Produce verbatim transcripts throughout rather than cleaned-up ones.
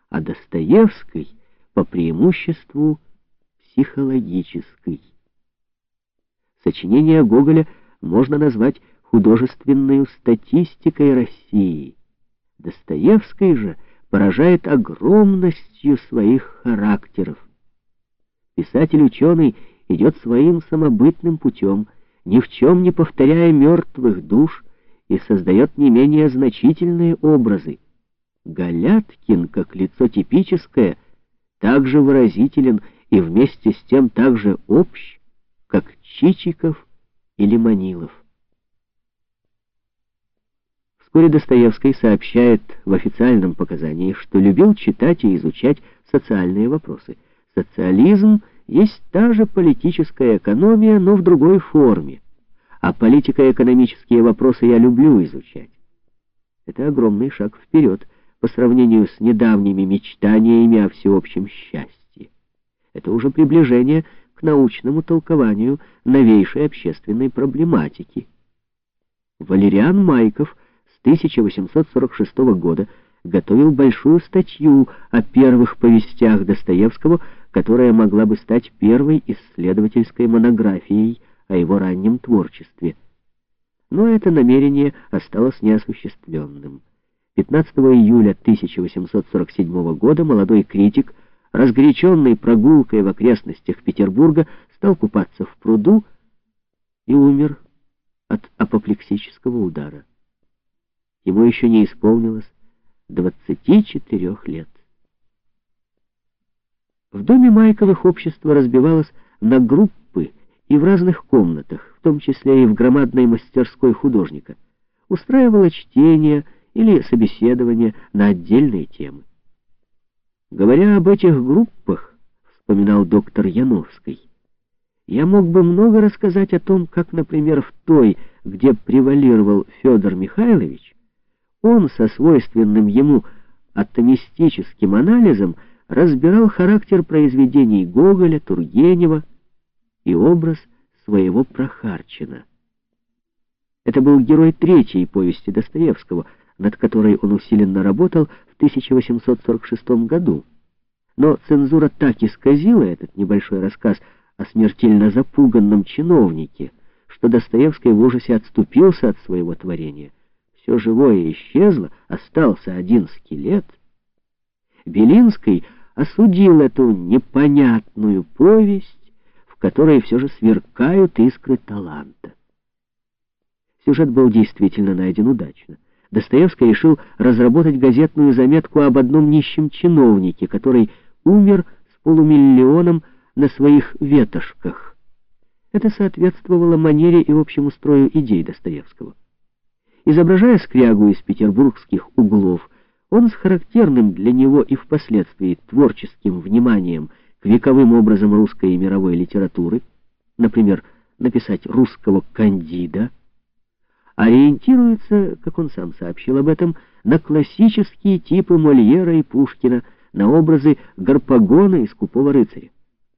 а Достоевской по преимуществу психологической. Сочинение Гоголя можно назвать художественной статистикой России. Достоевский же поражает огромностью своих характеров. Писатель-ученый идет своим самобытным путем, ни в чем не повторяя мертвых душ, и создает не менее значительные образы. Галяткин, как лицо типическое, также выразителен и вместе с тем также общ, как Чичиков или Манилов. Вскоре Достоевский сообщает в официальном показании, что любил читать и изучать социальные вопросы. Социализм есть та же политическая экономия, но в другой форме. А политико-экономические вопросы я люблю изучать. Это огромный шаг вперед по сравнению с недавними мечтаниями о всеобщем счастье. Это уже приближение к научному толкованию новейшей общественной проблематики. Валериан Майков с тысяча восемьсот сорок шестого года готовил большую статью о первых повестях Достоевского, которая могла бы стать первой исследовательской монографией о его раннем творчестве. Но это намерение осталось неосуществленным. пятнадцатого июля тысяча восемьсот сорок седьмого года молодой критик, разгоряченный прогулкой в окрестностях Петербурга, стал купаться в пруду и умер от апоплексического удара. Ему еще не исполнилось двадцати четырёх лет. В доме Майковых общество разбивалось на группы и в разных комнатах, в том числе и в громадной мастерской художника, устраивало чтение или собеседование на отдельные темы. Говоря об этих группах, вспоминал доктор Яновский, я мог бы много рассказать о том, как, например, в той, где превалировал Федор Михайлович, он со свойственным ему атомистическим анализом разбирал характер произведений Гоголя, Тургенева и образ своего Прохарчина. Это был герой третьей повести Достоевского, над которой он усиленно работал в тысяча восемьсот сорок шестом году. Но цензура так исказила этот небольшой рассказ о смертельно запуганном чиновнике, что Достоевский в ужасе отступился от своего творения. Все живое исчезло, остался один скелет. Белинский осудил эту непонятную повесть, в которой все же сверкают искры таланта. Сюжет был действительно найден удачно. Достоевский решил разработать газетную заметку об одном нищем чиновнике, который умер с полумиллионом на своих ветошках. Это соответствовало манере и общему строю идей Достоевского. Изображая скрягу из петербургских углов, он с характерным для него и впоследствии творческим вниманием к вековым образам русской и мировой литературы, например, написать русского Кандида, ориентируется, как он сам сообщил об этом, на классические типы Мольера и Пушкина, на образы Гарпагона и Скупого рыцаря.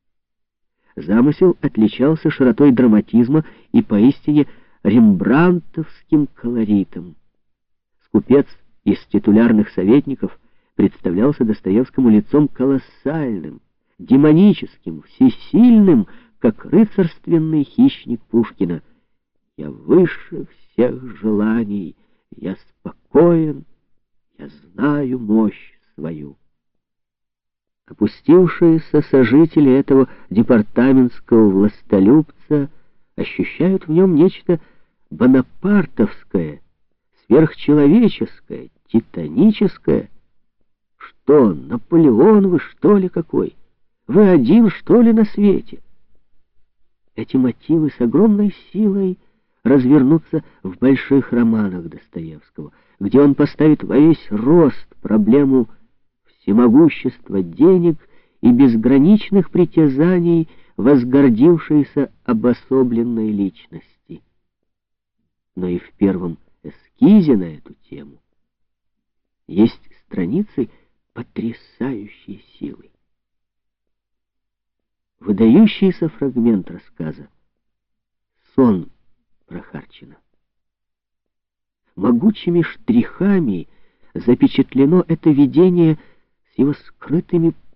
Замысел отличался широтой драматизма и поистине рембрандтовским колоритом. Скупец из титулярных советников представлялся Достоевскому лицом колоссальным, демоническим, всесильным, как рыцарственный хищник Пушкина. «Я выше всех желаний, я спокоен, я знаю мощь свою». Опустившиеся сожители этого департаментского властолюбца ощущают в нем нечто бонапартовское, сверхчеловеческое, титаническое. Что, Наполеон вы, что ли, какой? Вы один, что ли, на свете? Эти мотивы с огромной силой развернутся в больших романах Достоевского, где он поставит во весь рост проблему всемогущества денег и безграничных притязаний возгордившейся обособленной личности. Но и в первом эскизе на эту тему есть страницы потрясающей силы. Выдающийся фрагмент рассказа «Сон Прохарчина». Могучими штрихами запечатлено это видение с его скрытыми